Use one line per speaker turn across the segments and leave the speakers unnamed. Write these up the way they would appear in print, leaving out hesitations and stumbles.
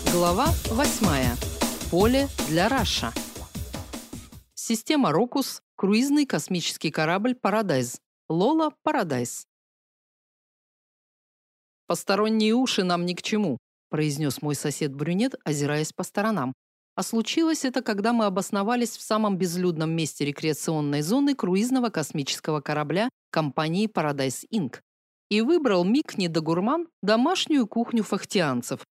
Глава 8. Поле для Раша. Система Рокус. Круизный космический корабль Парадайз. Лола Парадайз. «Посторонние уши нам ни к чему», произнес мой сосед-брюнет, озираясь по сторонам. А случилось это, когда мы обосновались в самом безлюдном месте рекреационной зоны круизного космического корабля компании Paradise Inc. И выбрал Мик Недогурман домашнюю кухню фахтианцев.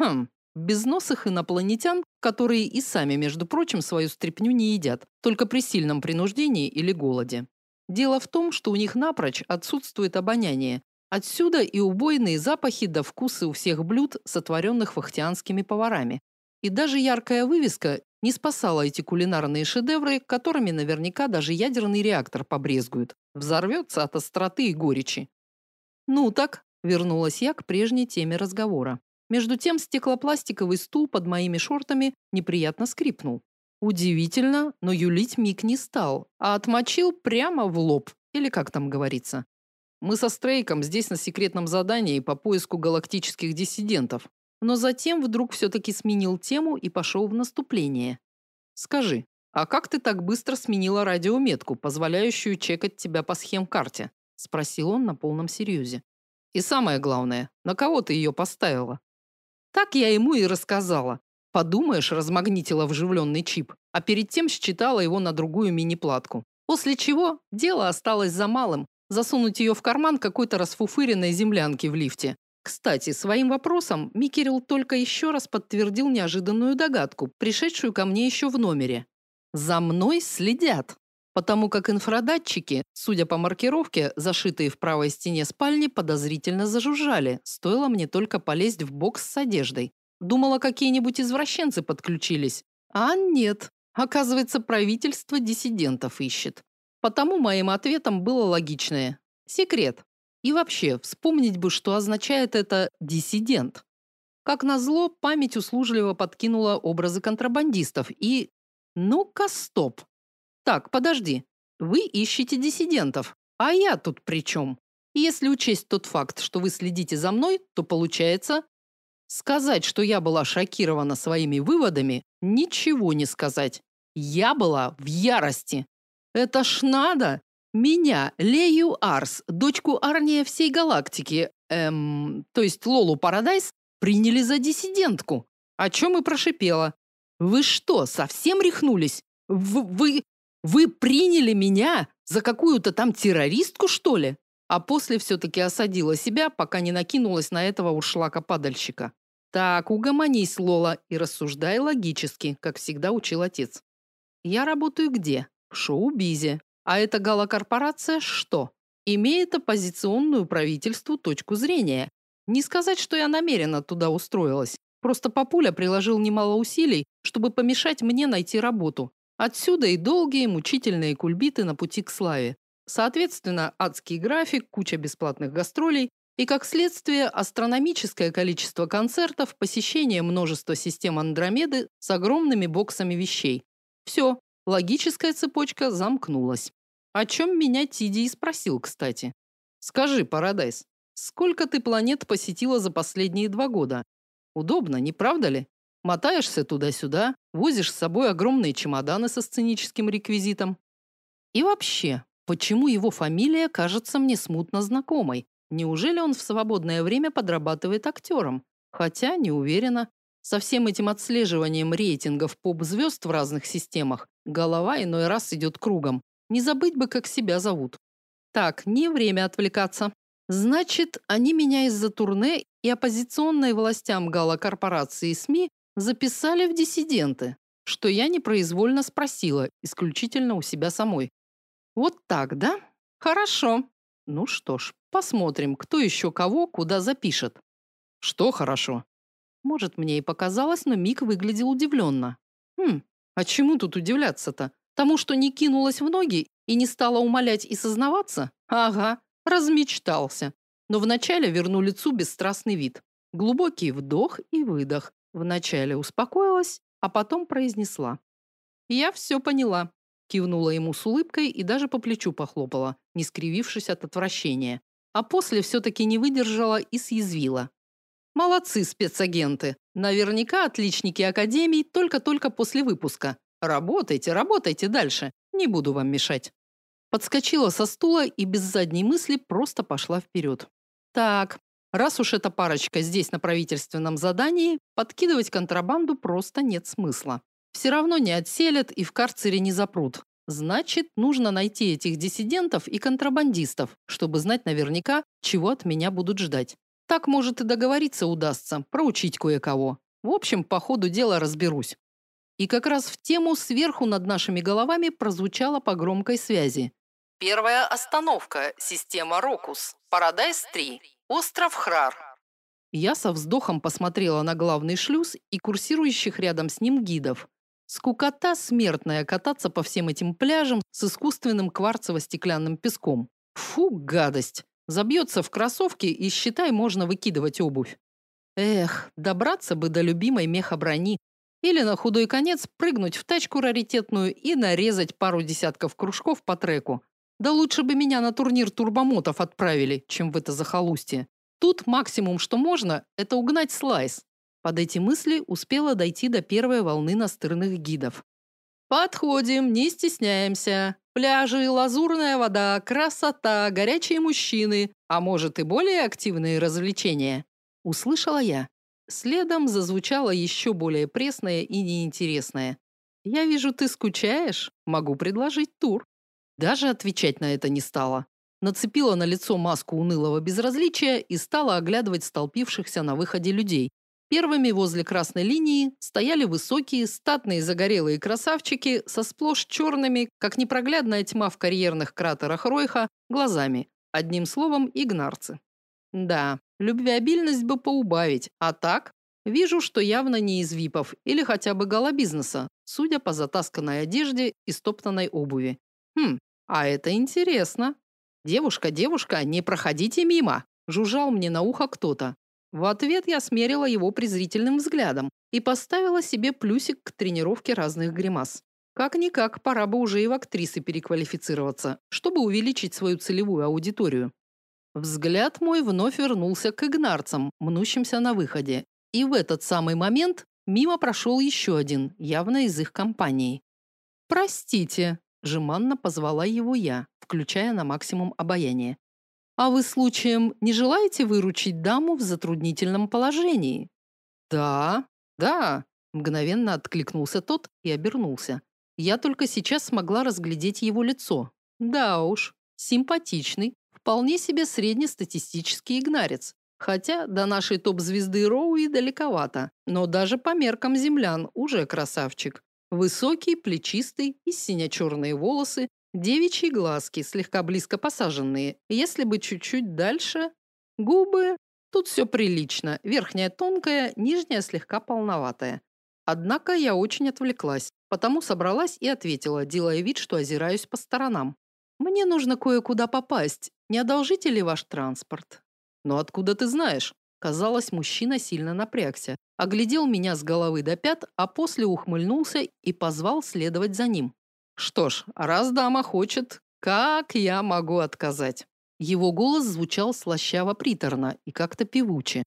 Безносых инопланетян, которые и сами, между прочим, свою стряпню не едят, только при сильном принуждении или голоде. Дело в том, что у них напрочь отсутствует обоняние. Отсюда и убойные запахи да вкусы у всех блюд, сотворенных фахтианскими поварами. И даже яркая вывеска не спасала эти кулинарные шедевры, которыми наверняка даже ядерный реактор побрезгует. Взорвется от остроты и горечи. «Ну так», – вернулась я к прежней теме разговора. Между тем стеклопластиковый стул под моими шортами неприятно скрипнул. Удивительно, но юлить Мик не стал, а отмочил прямо в лоб, или как там говорится. Мы со Стрейком здесь на секретном задании по поиску галактических диссидентов. Но затем вдруг все-таки сменил тему и пошел в наступление. Скажи, а как ты так быстро сменила радиометку, позволяющую чекать тебя по схем-карте? Спросил он на полном серьезе. И самое главное, на кого ты ее поставила? Так я ему и рассказала. Подумаешь, размагнитила вживленный чип, а перед тем считала его на другую мини-платку. После чего дело осталось за малым – засунуть ее в карман какой-то расфуфыренной землянки в лифте. Кстати, своим вопросом Микерил только еще раз подтвердил неожиданную догадку, пришедшую ко мне еще в номере. За мной следят. Потому как инфрадатчики, судя по маркировке, зашитые в правой стене спальни, подозрительно зажужжали. Стоило мне только полезть в бокс с одеждой. Думала, какие-нибудь извращенцы подключились. А нет. Оказывается, правительство диссидентов ищет. Потому моим ответом было логичное. Секрет. И вообще, вспомнить бы, что означает это «диссидент». Как назло, память услужливо подкинула образы контрабандистов и... Ну-ка, стоп. Так, подожди. Вы ищете диссидентов, а я тут при чем? Если учесть тот факт, что вы следите за мной, то получается... Сказать, что я была шокирована своими выводами, ничего не сказать. Я была в ярости. Это ж надо! Меня, Лею Арс, дочку Арния всей галактики, то есть Лолу Парадайз, приняли за диссидентку. О чем и прошипела. Вы что, совсем рехнулись? Вы приняли меня за какую-то там террористку, что ли? А после все-таки осадила себя, пока не накинулась на этого ушлака-падальщика. Так, угомонись, Лола, и рассуждай логически, как всегда учил отец. Я работаю где? В шоу-бизе. А эта галокорпорация что? Имеет оппозиционную правительству точку зрения. Не сказать, что я намеренно туда устроилась. Просто папуля приложил немало усилий, чтобы помешать мне найти работу. Отсюда и долгие мучительные кульбиты на пути к славе. Соответственно, адский график, куча бесплатных гастролей и, как следствие, астрономическое количество концертов, посещение множества систем Андромеды с огромными боксами вещей. Все, логическая цепочка замкнулась. О чем меня Тиди и спросил, кстати. Скажи, Парадайз, сколько ты планет посетила за последние 2 года? Удобно, не правда ли? Мотаешься туда-сюда, возишь с собой огромные чемоданы со сценическим реквизитом. И вообще, почему его фамилия кажется мне смутно знакомой? Неужели он в свободное время подрабатывает актером? Хотя, не уверена. Со всем этим отслеживанием рейтингов поп-звезд в разных системах голова иной раз идет кругом. Не забыть бы, как себя зовут. Так, не время отвлекаться. Значит, они меня из-за турне и оппозиционной властям галокорпорации и СМИ записали в диссиденты, что я непроизвольно спросила, исключительно у себя самой. Вот так, да? Хорошо. Ну что ж, посмотрим, кто еще кого куда запишет. Что хорошо? Может, мне и показалось, но Мик выглядел удивленно. А чему тут удивляться-то? Тому, что не кинулась в ноги и не стала умолять и сознаваться? Ага, размечтался. Но вначале верну лицу бесстрастный вид. Глубокий вдох и выдох. Вначале успокоилась, а потом произнесла. «Я все поняла», кивнула ему с улыбкой и даже по плечу похлопала, не скривившись от отвращения. А после все-таки не выдержала и съязвила. Молодцы спецагенты. Наверняка отличники академий только-только после выпуска. Работайте, работайте дальше. Не буду вам мешать. Подскочила со стула и без задней мысли просто пошла вперед. Так, раз уж эта парочка здесь на правительственном задании, подкидывать контрабанду просто нет смысла. Все равно не отселят и в карцере не запрут. Значит, нужно найти этих диссидентов и контрабандистов, чтобы знать наверняка, чего от меня будут ждать. Так, может, и договориться удастся, проучить кое-кого. В общем, по ходу дела разберусь. И как раз в тему сверху над нашими головами прозвучало по громкой связи. Первая остановка. Система Рокус. Парадайз-3. Остров Храр. Я со вздохом посмотрела на главный шлюз и курсирующих рядом с ним гидов. Скукота смертная кататься по всем этим пляжам с искусственным кварцево-стеклянным песком. Фу, гадость. Забьется в кроссовки и, считай, можно выкидывать обувь. Эх, добраться бы до любимой мехоброни. Или на худой конец прыгнуть в тачку раритетную и нарезать пару десятков кружков по треку. Да лучше бы меня на турнир турбомотов отправили, чем в это захолустье. Тут максимум, что можно, это угнать слайс. Под эти мысли успела дойти до первой волны настырных гидов. Подходим, не стесняемся. Пляжи, лазурная вода, красота, горячие мужчины, а может и более активные развлечения. Услышала я. Следом зазвучало еще более пресное и неинтересное. Я вижу, ты скучаешь, могу предложить тур. Даже отвечать на это не стала. Нацепила на лицо маску унылого безразличия и стала оглядывать столпившихся на выходе людей. Первыми возле красной линии стояли высокие, статные загорелые красавчики со сплошь черными, как непроглядная тьма в карьерных кратерах Ройха, глазами. Одним словом, игнарцы. Да, любвеобильность бы поубавить, а так вижу, что явно не из випов или хотя бы гала-бизнеса, судя по затасканной одежде и стоптанной обуви. А это интересно. Девушка, девушка, не проходите мимо, жужжал мне на ухо кто-то. В ответ я смерила его презрительным взглядом и поставила себе плюсик к тренировке разных гримас. Как-никак, пора бы уже и в актрисы переквалифицироваться, чтобы увеличить свою целевую аудиторию. Взгляд мой вновь вернулся к игнарцам, мнущимся на выходе. И в этот самый момент мимо прошел еще один, явно из их компании. «Простите», – жеманно позвала его я, включая на максимум обаяние. «А вы случаем не желаете выручить даму в затруднительном положении?» «Да, да», – мгновенно откликнулся тот и обернулся. Я только сейчас смогла разглядеть его лицо. Да уж, симпатичный, вполне себе среднестатистический игнарец. Хотя до нашей топ-звезды Роуи далековато, но даже по меркам землян уже красавчик. Высокий, плечистый и сине-черные волосы, девичьи глазки, слегка близко посаженные. Если бы чуть-чуть дальше... Губы... Тут все прилично. Верхняя тонкая, нижняя слегка полноватая. Однако я очень отвлеклась, потому собралась и ответила, делая вид, что озираюсь по сторонам. «Мне нужно кое-куда попасть. Не одолжите ли ваш транспорт?» «Но откуда ты знаешь?» Казалось, мужчина сильно напрягся. Оглядел меня с головы до пят, а после ухмыльнулся и позвал следовать за ним. Что ж, раз дама хочет, как я могу отказать? Его голос звучал слащаво-приторно и как-то певуче.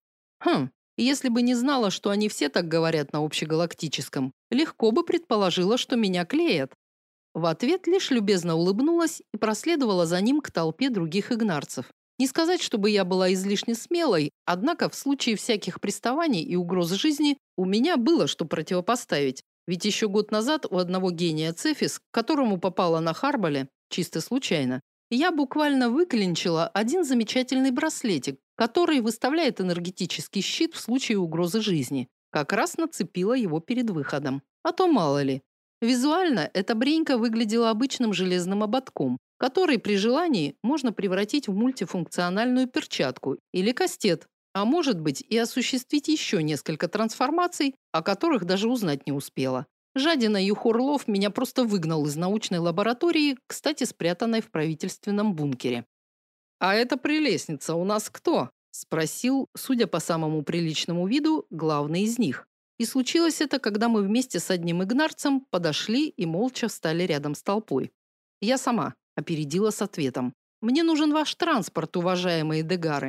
Если бы не знала, что они все так говорят на общегалактическом, легко бы предположила, что меня клеят. В ответ лишь любезно улыбнулась и проследовала за ним к толпе других игнарцев. Не сказать, чтобы я была излишне смелой, однако в случае всяких приставаний и угроз жизни у меня было что противопоставить. Ведь еще год назад у одного гения Цефис, к которому попала на Харбале, чисто случайно, я буквально выклинчила один замечательный браслетик, который выставляет энергетический щит в случае угрозы жизни. Как раз нацепила его перед выходом. А то мало ли. Визуально эта бренька выглядела обычным железным ободком, который при желании можно превратить в мультифункциональную перчатку или кастет, а может быть и осуществить еще несколько трансформаций, о которых даже узнать не успела. Жадина Юхорлов меня просто выгнал из научной лаборатории, кстати, спрятанной в правительственном бункере. «А эта прелестница у нас кто?» – спросил, судя по самому приличному виду, главный из них. И случилось это, когда мы вместе с одним игнарцем подошли и молча встали рядом с толпой. Я сама опередила с ответом. «Мне нужен ваш транспорт, уважаемые дегары».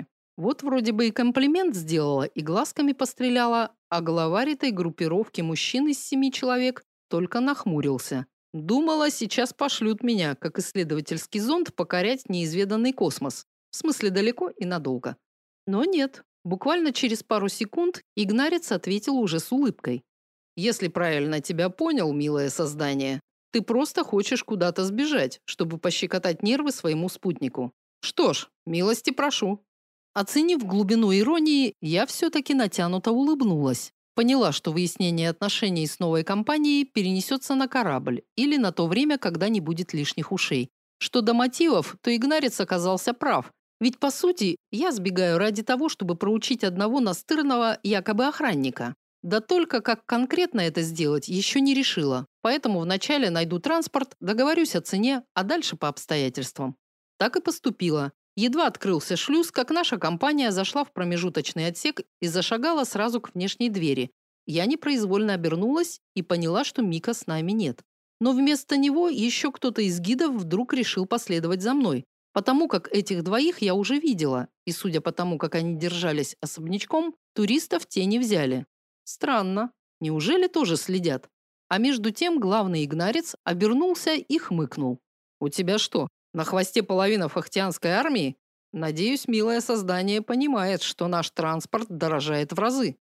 Вот вроде бы и комплимент сделала, и глазками постреляла, а главарь этой группировки мужчин из 7 человек только нахмурился. Думала, сейчас пошлют меня, как исследовательский зонд, покорять неизведанный космос. В смысле, далеко и надолго. Но нет. Буквально через пару секунд Игнарец ответил уже с улыбкой. «Если правильно тебя понял, милое создание, ты просто хочешь куда-то сбежать, чтобы пощекотать нервы своему спутнику. Что ж, милости прошу». Оценив глубину иронии, я все-таки натянуто улыбнулась. Поняла, что выяснение отношений с новой компанией перенесется на корабль или на то время, когда не будет лишних ушей. Что до мотивов, то Игнарец оказался прав. Ведь, по сути, я сбегаю ради того, чтобы проучить одного настырного якобы охранника. Да только как конкретно это сделать, еще не решила. Поэтому вначале найду транспорт, договорюсь о цене, а дальше по обстоятельствам. Так и поступила. Едва открылся шлюз, как наша компания зашла в промежуточный отсек и зашагала сразу к внешней двери. Я непроизвольно обернулась и поняла, что Мика с нами нет. Но вместо него еще кто-то из гидов вдруг решил последовать за мной. Потому как этих двоих я уже видела, и судя по тому, как они держались особнячком, туристов те не взяли. Странно. Неужели тоже следят? А между тем главный игнарец обернулся и хмыкнул. «У тебя что, на хвосте половина фахтианской армии? Надеюсь, милое создание понимает, что наш транспорт дорожает в разы».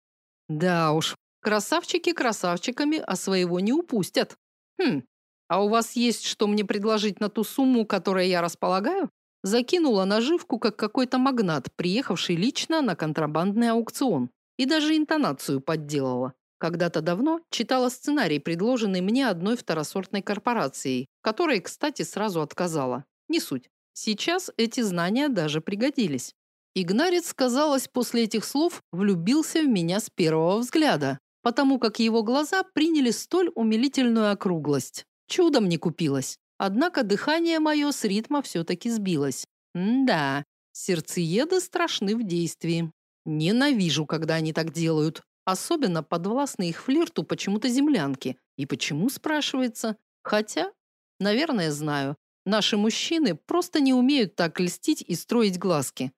Да уж, красавчики красавчиками, а своего не упустят. А у вас есть что мне предложить на ту сумму, которой я располагаю? Закинула наживку, как какой-то магнат, приехавший лично на контрабандный аукцион. И даже интонацию подделала. Когда-то давно читала сценарий, предложенный мне одной второсортной корпорацией, которой, кстати, сразу отказала. Не суть. Сейчас эти знания даже пригодились. Игнарец, казалось, после этих слов влюбился в меня с первого взгляда, потому как его глаза приняли столь умилительную округлость. Чудом не купилась. Однако дыхание мое с ритма все-таки сбилось. Да, сердцееды страшны в действии. Ненавижу, когда они так делают. Особенно подвластны их флирту почему-то землянки. И почему, спрашивается? Хотя, наверное, знаю. Наши мужчины просто не умеют так льстить и строить глазки.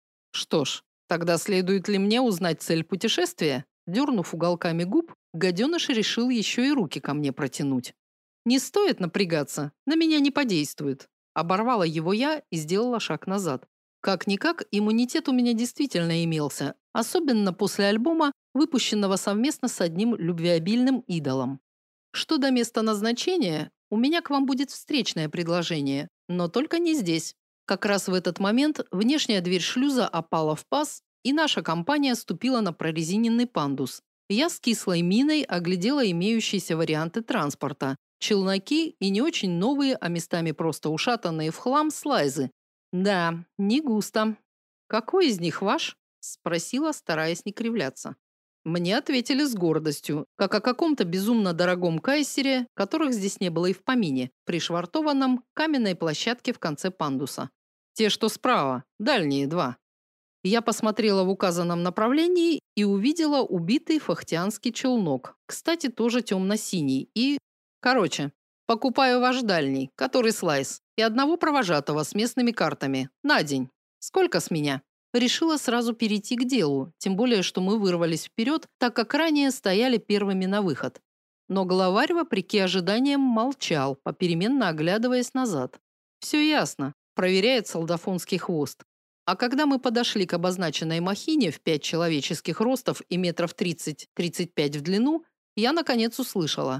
Что ж, тогда следует ли мне узнать цель путешествия? Дернув уголками губ, гаденыш решил еще и руки ко мне протянуть. Не стоит напрягаться, на меня не подействует. Оборвала его я и сделала шаг назад. Как-никак, иммунитет у меня действительно имелся, особенно после альбома, выпущенного совместно с одним любвеобильным идолом. Что до места назначения, у меня к вам будет встречное предложение, но только не здесь. Как раз в этот момент внешняя дверь шлюза опала в паз, и наша компания ступила на прорезиненный пандус. Я с кислой миной оглядела имеющиеся варианты транспорта. Челноки и не очень новые, а местами просто ушатанные в хлам слайзы. Да, не густо. «Какой из них ваш?» – спросила, стараясь не кривляться. Мне ответили с гордостью, как о каком-то безумно дорогом кайсере, которых здесь не было и в помине, пришвартованном к каменной площадке в конце пандуса. Те, что справа, дальние два. Я посмотрела в указанном направлении и увидела убитый фахтианский челнок, кстати, тоже темно-синий, и... Короче, покупаю ваш дальний, который слайс, и одного провожатого с местными картами. На день. Сколько с меня? Решила сразу перейти к делу, тем более, что мы вырвались вперед, так как ранее стояли первыми на выход. Но главарь, вопреки ожиданиям, молчал, попеременно оглядываясь назад. Все ясно. Проверяет солдафонский хвост. А когда мы подошли к обозначенной махине в 5 человеческих ростов и метров 30-35 в длину, я, наконец, услышала.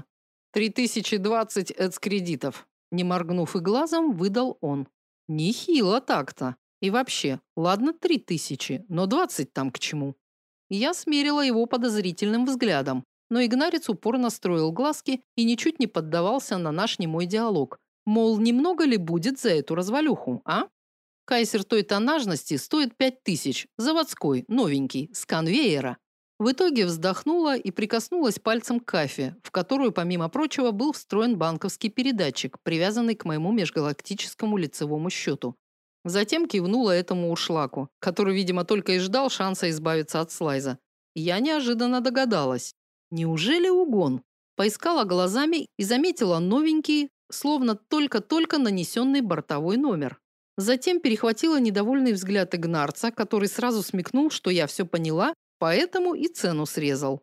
3020 эцкредитов. Не моргнув и глазом, выдал он. Нехило так-то. И вообще, ладно 3000, но 20 там к чему? Я смерила его подозрительным взглядом, но игнарец упорно строил глазки и ничуть не поддавался на наш немой диалог. Мол, немного ли будет за эту развалюху, а? Кайсер той тоннажности стоит 5000, заводской, новенький, с конвейера. В итоге вздохнула и прикоснулась пальцем к кафе, в которую, помимо прочего, был встроен банковский передатчик, привязанный к моему межгалактическому лицевому счету. Затем кивнула этому уршлаку, который, видимо, только и ждал шанса избавиться от слайза. Я неожиданно догадалась. Неужели угон? Поискала глазами и заметила новенький, словно только-только нанесенный бортовой номер. Затем перехватила недовольный взгляд Игнарца, который сразу смекнул, что я все поняла, поэтому и цену срезал.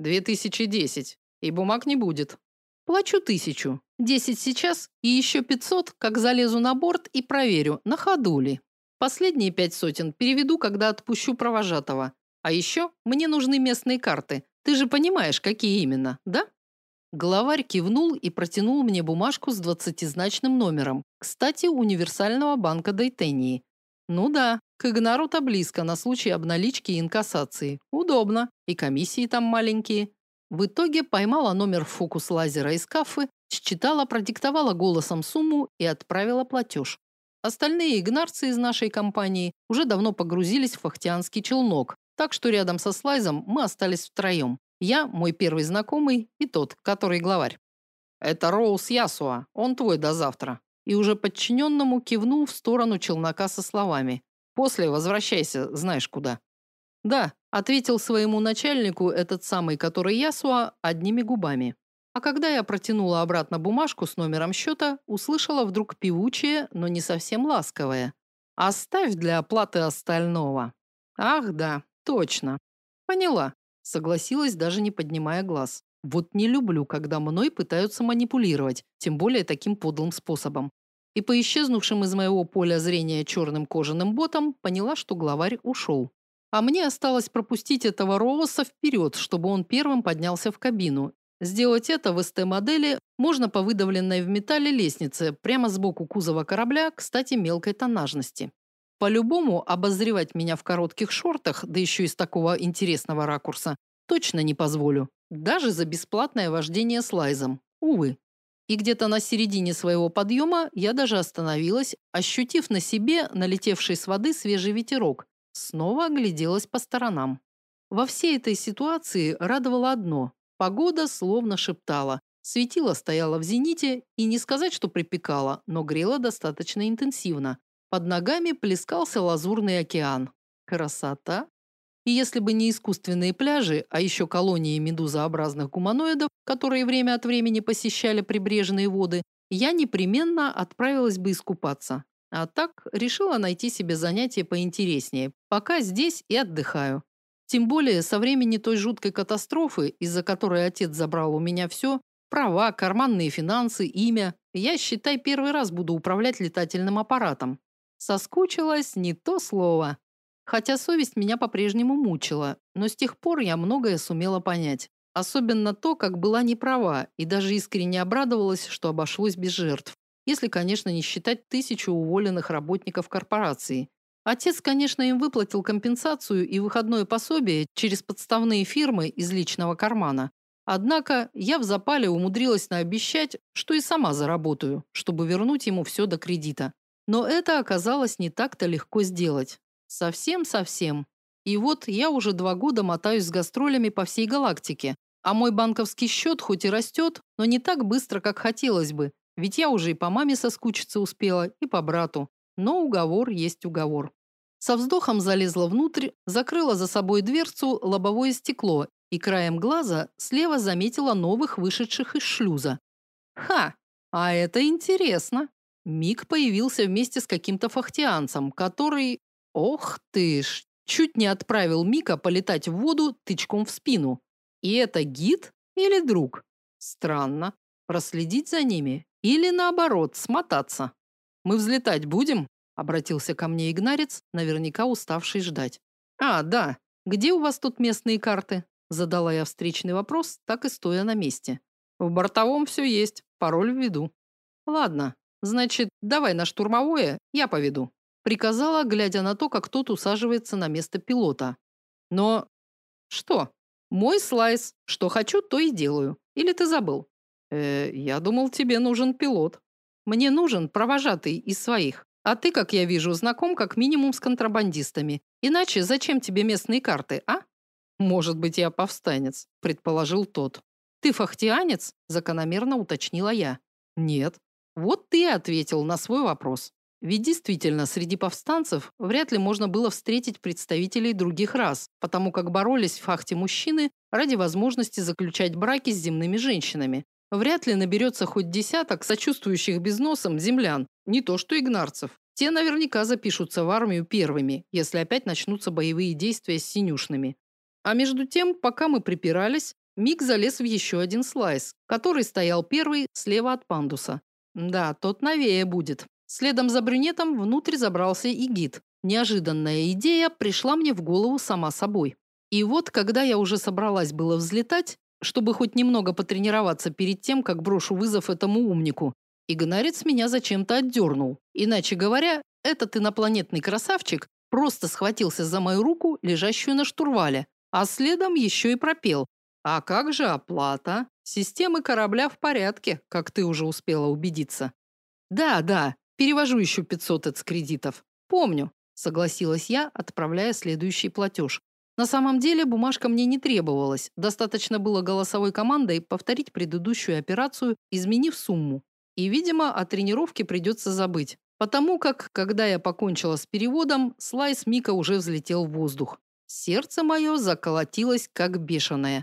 2010. И бумаг не будет. Плачу 1000. 10 сейчас и еще 500, как залезу на борт и проверю, на ходу ли. Последние 5 сотен переведу, когда отпущу провожатого. А еще мне нужны местные карты. Ты же понимаешь, какие именно, да? Главарь кивнул и протянул мне бумажку с 20-значным номером. Кстати, универсального банка Дейтении. Ну да, к Игнару-то близко на случай обналички и инкассации. Удобно. И комиссии там маленькие. В итоге поймала номер в фокус лазера из кафы, считала, продиктовала голосом сумму и отправила платеж. Остальные игнарцы из нашей компании уже давно погрузились в фахтианский челнок, так что рядом со Слайзом мы остались втроем. Я, мой первый знакомый и тот, который главарь. Это Роуз Ясуа, он твой до завтра. И уже подчиненному кивнул в сторону челнока со словами: после возвращайся, знаешь куда. Да, ответил своему начальнику этот самый, который Ясуа, одними губами. А когда я протянула обратно бумажку с номером счета, услышала вдруг певучее, но не совсем ласковое: оставь для оплаты остального. Ах, да, точно. Поняла. Согласилась, даже не поднимая глаз. Вот не люблю, когда мной пытаются манипулировать, тем более таким подлым способом. И по исчезнувшим из моего поля зрения черным кожаным ботам поняла, что главарь ушел. А мне осталось пропустить этого Роуса вперед, чтобы он первым поднялся в кабину. Сделать это в СТ-модели можно по выдавленной в металле лестнице, прямо сбоку кузова корабля, кстати, мелкой тоннажности. По-любому обозревать меня в коротких шортах, да еще из такого интересного ракурса, точно не позволю. Даже за бесплатное вождение слайзом. Увы. И где-то на середине своего подъема я даже остановилась, ощутив на себе налетевший с воды свежий ветерок. Снова огляделась по сторонам. Во всей этой ситуации радовало одно: погода словно шептала. Светило стояло в зените, и не сказать, что припекало, но грело достаточно интенсивно. Под ногами плескался лазурный океан. Красота! И если бы не искусственные пляжи, а еще колонии медузообразных гуманоидов, которые время от времени посещали прибрежные воды, я непременно отправилась бы искупаться. А так решила найти себе занятие поинтереснее. Пока здесь и отдыхаю. Тем более со времени той жуткой катастрофы, из-за которой отец забрал у меня все, права, карманные финансы, имя, я, считай, первый раз буду управлять летательным аппаратом. Соскучилась не то слово. Хотя совесть меня по-прежнему мучила, но с тех пор я многое сумела понять. Особенно то, как была неправа, и даже искренне обрадовалась, что обошлось без жертв. Если, конечно, не считать 1000 уволенных работников корпорации. Отец, конечно, им выплатил компенсацию и выходное пособие через подставные фирмы из личного кармана. Однако я в запале умудрилась наобещать, что и сама заработаю, чтобы вернуть ему все до кредита. Но это оказалось не так-то легко сделать. Совсем-совсем. И вот я уже 2 года мотаюсь с гастролями по всей галактике. А мой банковский счет хоть и растет, но не так быстро, как хотелось бы. Ведь я уже и по маме соскучиться успела, и по брату. Но уговор есть уговор. Со вздохом залезла внутрь, закрыла за собой дверцу лобовое стекло и краем глаза слева заметила новых вышедших из шлюза. Ха! А это интересно. Мик появился вместе с каким-то фахтианцем, который... Ох ты ж! Чуть не отправил Мика полетать в воду тычком в спину. И это гид или друг? Странно. Проследить за ними? Или наоборот, смотаться? Мы взлетать будем? Обратился ко мне игнарец, наверняка уставший ждать. А, да. Где у вас тут местные карты? Задала я встречный вопрос, так и стоя на месте. В бортовом все есть, пароль введу. Ладно, значит, давай на штурмовое, я поведу. Приказала, глядя на то, как тот усаживается на место пилота. Но что? Мой слайс. Что хочу, то и делаю. Или ты забыл? Я думал, тебе нужен пилот. Мне нужен провожатый из своих. А ты, как я вижу, знаком как минимум с контрабандистами. Иначе зачем тебе местные карты, а? Может быть, я повстанец, предположил тот. Ты фахтианец? Закономерно уточнила я. Нет. Вот ты и ответил на свой вопрос. Ведь действительно, среди повстанцев вряд ли можно было встретить представителей других рас, потому как боролись в фахте мужчины ради возможности заключать браки с земными женщинами. Вряд ли наберется хоть десяток сочувствующих безносом землян, не то что игнарцев. Те наверняка запишутся в армию первыми, если опять начнутся боевые действия с синюшными. А между тем, пока мы припирались, Мик залез в еще один слайс, который стоял первый слева от пандуса. Да, тот новее будет. Следом за брюнетом внутрь забрался и гид. Неожиданная идея пришла мне в голову сама собой. И вот, когда я уже собралась было взлетать, чтобы хоть немного потренироваться перед тем, как брошу вызов этому умнику, игнарец меня зачем-то отдернул. Иначе говоря, этот инопланетный красавчик просто схватился за мою руку, лежащую на штурвале, а следом еще и пропел: «А как же оплата? Системы корабля в порядке, как ты уже успела убедиться». «Да, да, перевожу еще 500 эц-кредитов. Помню», – согласилась я, отправляя следующий платеж. На самом деле бумажка мне не требовалась. Достаточно было голосовой командой повторить предыдущую операцию, изменив сумму. И, видимо, о тренировке придется забыть. Потому как, когда я покончила с переводом, слайс Мика уже взлетел в воздух. Сердце мое заколотилось, как бешеное.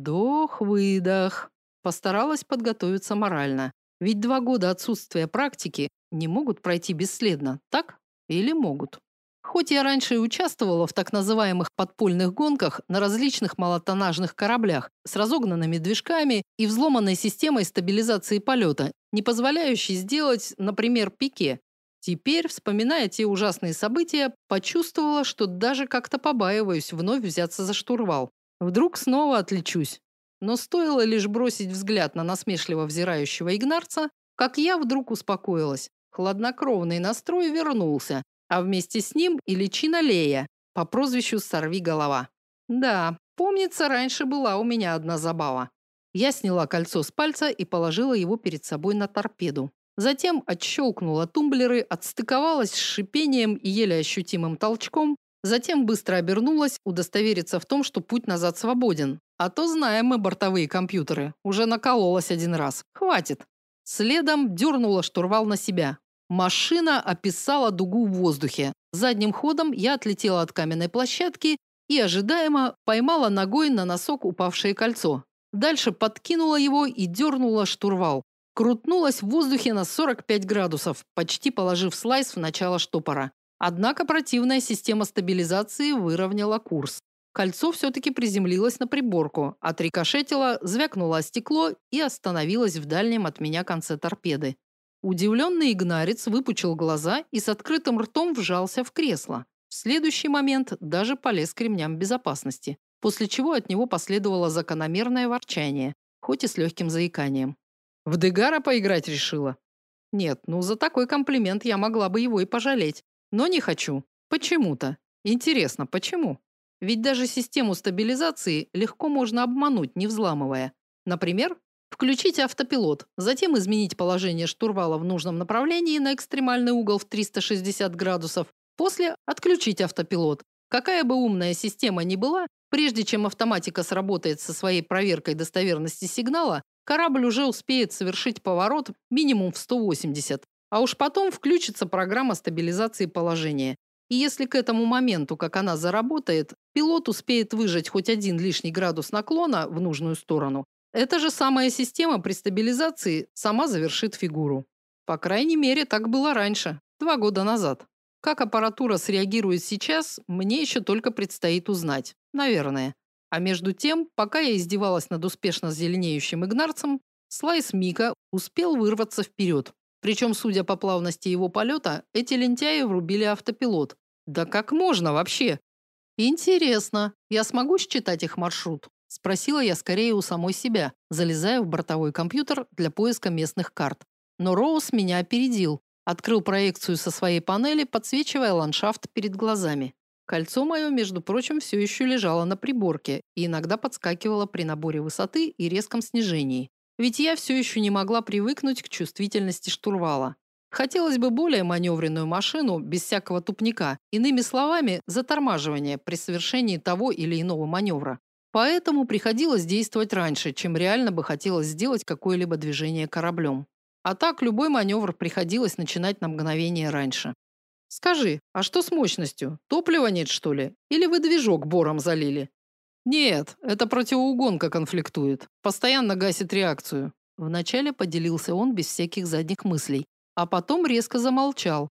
Вдох-выдох. Постаралась подготовиться морально. Ведь 2 года отсутствия практики не могут пройти бесследно, так? Или могут? Хоть я раньше и участвовала в так называемых подпольных гонках на различных малотоннажных кораблях с разогнанными движками и взломанной системой стабилизации полета, не позволяющей сделать, например, пике, теперь, вспоминая те ужасные события, почувствовала, что даже как-то побаиваюсь вновь взяться за штурвал. Вдруг снова отличусь. Но стоило лишь бросить взгляд на насмешливо взирающего игнарца, как я вдруг успокоилась. Хладнокровный настрой вернулся, а вместе с ним и личина Лея по прозвищу Сорвиголова. Да, помнится, раньше была у меня одна забава. Я сняла кольцо с пальца и положила его перед собой на торпеду. Затем отщелкнула тумблеры, отстыковалась с шипением и еле ощутимым толчком, затем быстро обернулась, удостовериться в том, что путь назад свободен. А то знаем мы бортовые компьютеры. Уже накололась один раз. Хватит. Следом дернула штурвал на себя. Машина описала дугу в воздухе. Задним ходом я отлетела от каменной площадки и ожидаемо поймала ногой на носок упавшее кольцо. Дальше подкинула его и дернула штурвал. Крутнулась в воздухе на 45 градусов, почти положив слайс в начало штопора. Однако противная система стабилизации выровняла курс. Кольцо все-таки приземлилось на приборку, отрикошетило, звякнуло о стекло и остановилось в дальнем от меня конце торпеды. Удивленный игнарец выпучил глаза и с открытым ртом вжался в кресло. В следующий момент даже полез к ремням безопасности, после чего от него последовало закономерное ворчание, хоть и с легким заиканием. В Дегара поиграть решила? Нет, ну за такой комплимент я могла бы его и пожалеть. Но не хочу. Почему-то. Интересно, почему? Ведь даже систему стабилизации легко можно обмануть, не взламывая. Например, включить автопилот, затем изменить положение штурвала в нужном направлении на экстремальный угол в 360 градусов, после отключить автопилот. Какая бы умная система ни была, прежде чем автоматика сработает со своей проверкой достоверности сигнала, корабль уже успеет совершить поворот минимум в 180, а уж потом включится программа стабилизации положения. И если к этому моменту, как она заработает, пилот успеет выжать хоть 1 лишний градус наклона в нужную сторону, эта же самая система при стабилизации сама завершит фигуру. По крайней мере, так было раньше, 2 года назад. Как аппаратура среагирует сейчас, мне еще только предстоит узнать. Наверное. А между тем, пока я издевалась над успешно зеленеющим игнарцем, слайс Мика успел вырваться вперед. Причем, судя по плавности его полета, эти лентяи врубили автопилот. Да как можно вообще? Интересно, я смогу считать их маршрут? Спросила я скорее у самой себя, залезая в бортовой компьютер для поиска местных карт. Но Роуз меня опередил. Открыл проекцию со своей панели, подсвечивая ландшафт перед глазами. Кольцо мое, между прочим, все еще лежало на приборке и иногда подскакивало при наборе высоты и резком снижении. Ведь я все еще не могла привыкнуть к чувствительности штурвала. Хотелось бы более маневренную машину, без всякого тупника, иными словами, затормаживание при совершении того или иного маневра. Поэтому приходилось действовать раньше, чем реально бы хотелось сделать какое-либо движение кораблем. А так любой маневр приходилось начинать на мгновение раньше. Скажи, а что с мощностью? Топлива нет, что ли? Или вы движок бором залили? Нет, это противоугонка конфликтует. Постоянно гасит реакцию. Вначале поделился он без всяких задних мыслей, а потом резко замолчал,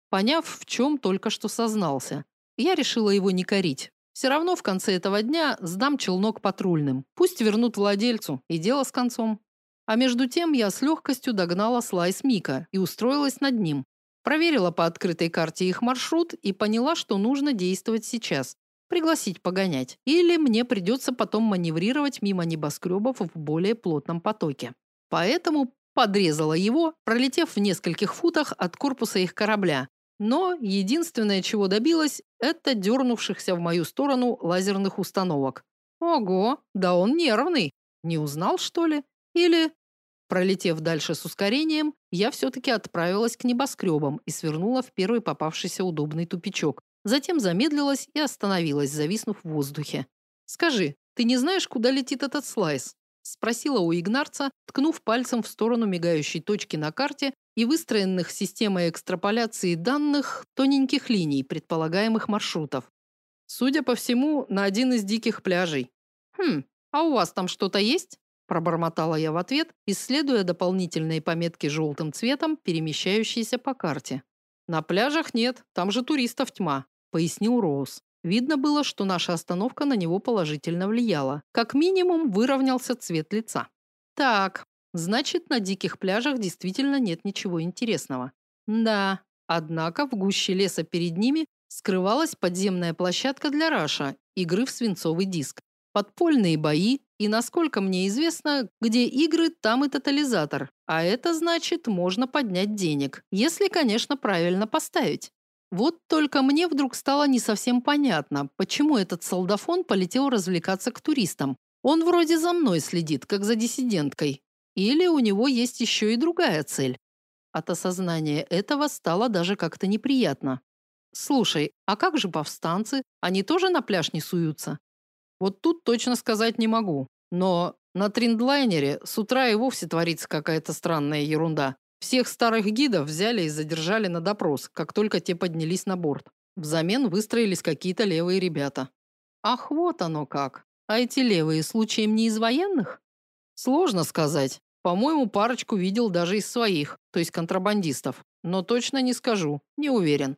поняв, в чем только что сознался. Я решила его не корить. Все равно в конце этого дня сдам челнок патрульным. Пусть вернут владельцу, и дело с концом. А между тем я с легкостью догнала Слайс Мика и устроилась над ним. Проверила по открытой карте их маршрут и поняла, что нужно действовать сейчас. Пригласить погонять. Или мне придется потом маневрировать мимо небоскребов в более плотном потоке. Поэтому подрезала его, пролетев в нескольких футах от корпуса их корабля. Но единственное, чего добилась, это дернувшихся в мою сторону лазерных установок. Ого, да он нервный. Не узнал, что ли? Или... Пролетев дальше с ускорением, я все-таки отправилась к небоскребам и свернула в первый попавшийся удобный тупичок. Затем замедлилась и остановилась, зависнув в воздухе. «Скажи, ты не знаешь, куда летит этот слайс?» Спросила у Игнарца, ткнув пальцем в сторону мигающей точки на карте и выстроенных системой экстраполяции данных тоненьких линий предполагаемых маршрутов. «Судя по всему, на один из диких пляжей». «Хм, а у вас там что-то есть?» Пробормотала я в ответ, исследуя дополнительные пометки желтым цветом, перемещающиеся по карте. «На пляжах нет, там же туристов тьма», – пояснил Роуз. Видно было, что наша остановка на него положительно влияла. Как минимум, выровнялся цвет лица. «Так, значит, на диких пляжах действительно нет ничего интересного». Да, однако в гуще леса перед ними скрывалась подземная площадка для раша, игры в свинцовый диск. Подпольные бои и, насколько мне известно, где игры, там и тотализатор. А это значит, можно поднять денег, если, конечно, правильно поставить. Вот только мне вдруг стало не совсем понятно, почему этот солдафон полетел развлекаться к туристам. Он вроде за мной следит, как за диссиденткой. Или у него есть еще и другая цель. От осознания этого стало даже как-то неприятно. Слушай, а как же повстанцы? Они тоже на пляж не суются? Вот тут точно сказать не могу. Но на триндлайнере с утра и вовсе творится какая-то странная ерунда. Всех старых гидов взяли и задержали на допрос, как только те поднялись на борт. Взамен выстроились какие-то левые ребята. Ах, вот оно как. А эти левые случаем не из военных? Сложно сказать. По-моему, парочку видел даже из своих, то есть контрабандистов. Но точно не скажу, не уверен.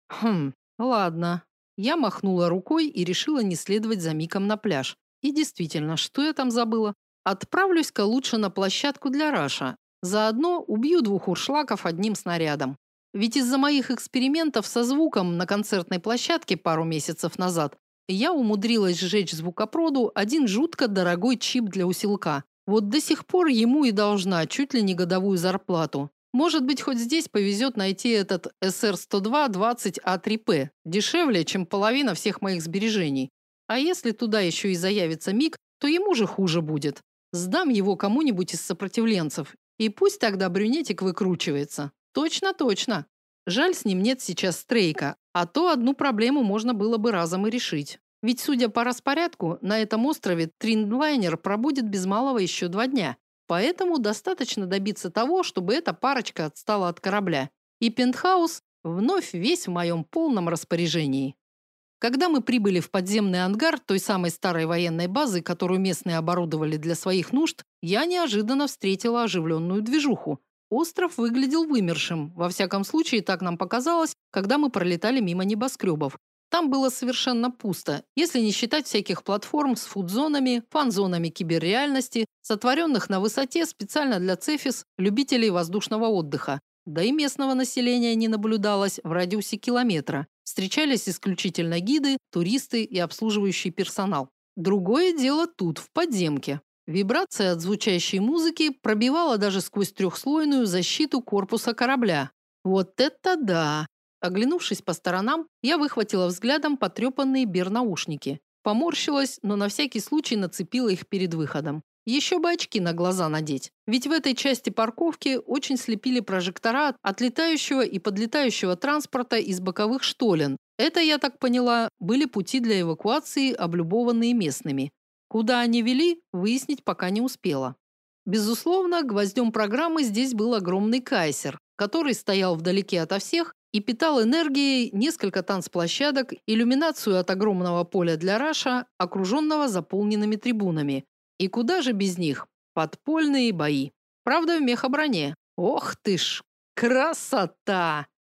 Ладно. Я махнула рукой и решила не следовать за Миком на пляж. И действительно, что я там забыла? Отправлюсь-ка лучше на площадку для раша. Заодно убью 2 уршлаков одним снарядом. Ведь из-за моих экспериментов со звуком на концертной площадке пару месяцев назад я умудрилась сжечь звукопроду один жутко дорогой чип для усилка. Вот до сих пор ему и должна чуть ли не годовую зарплату. Может быть, хоть здесь повезет найти этот SR-102-20А3П, дешевле, чем половина всех моих сбережений. А если туда еще и заявится Мик, то ему же хуже будет. Сдам его кому-нибудь из сопротивленцев, и пусть тогда брюнетик выкручивается. Точно, точно. Жаль, с ним нет сейчас Стрейка, а то одну проблему можно было бы разом и решить. Ведь, судя по распорядку, на этом острове Триндлайнер пробудет без малого еще 2 дня. Поэтому достаточно добиться того, чтобы эта парочка отстала от корабля. И пентхаус вновь весь в моем полном распоряжении. Когда мы прибыли в подземный ангар той самой старой военной базы, которую местные оборудовали для своих нужд, я неожиданно встретила оживленную движуху. Остров выглядел вымершим, во всяком случае так нам показалось, когда мы пролетали мимо небоскребов. Там было совершенно пусто, если не считать всяких платформ с фудзонами, фан-зонами киберреальности, сотворенных на высоте специально для Цефис, любителей воздушного отдыха. Да и местного населения не наблюдалось в радиусе километра. Встречались исключительно гиды, туристы и обслуживающий персонал. Другое дело тут, в подземке. Вибрация от звучащей музыки пробивала даже сквозь трехслойную защиту корпуса корабля. Вот это да! Оглянувшись по сторонам, я выхватила взглядом потрепанные бернаушники. Поморщилась, но на всякий случай нацепила их перед выходом. Еще бы очки на глаза надеть. Ведь в этой части парковки очень слепили прожектора от летающего и подлетающего транспорта из боковых штолен. Это, я так поняла, были пути для эвакуации, облюбованные местными. Куда они вели, выяснить пока не успела. Безусловно, гвоздем программы здесь был огромный кайсер, который стоял вдалеке ото всех и питал энергией несколько танцплощадок, иллюминацию от огромного поля для раша, окруженного заполненными трибунами. И куда же без них? Подпольные бои. Правда, в мехоброне. Ох ты ж, красота!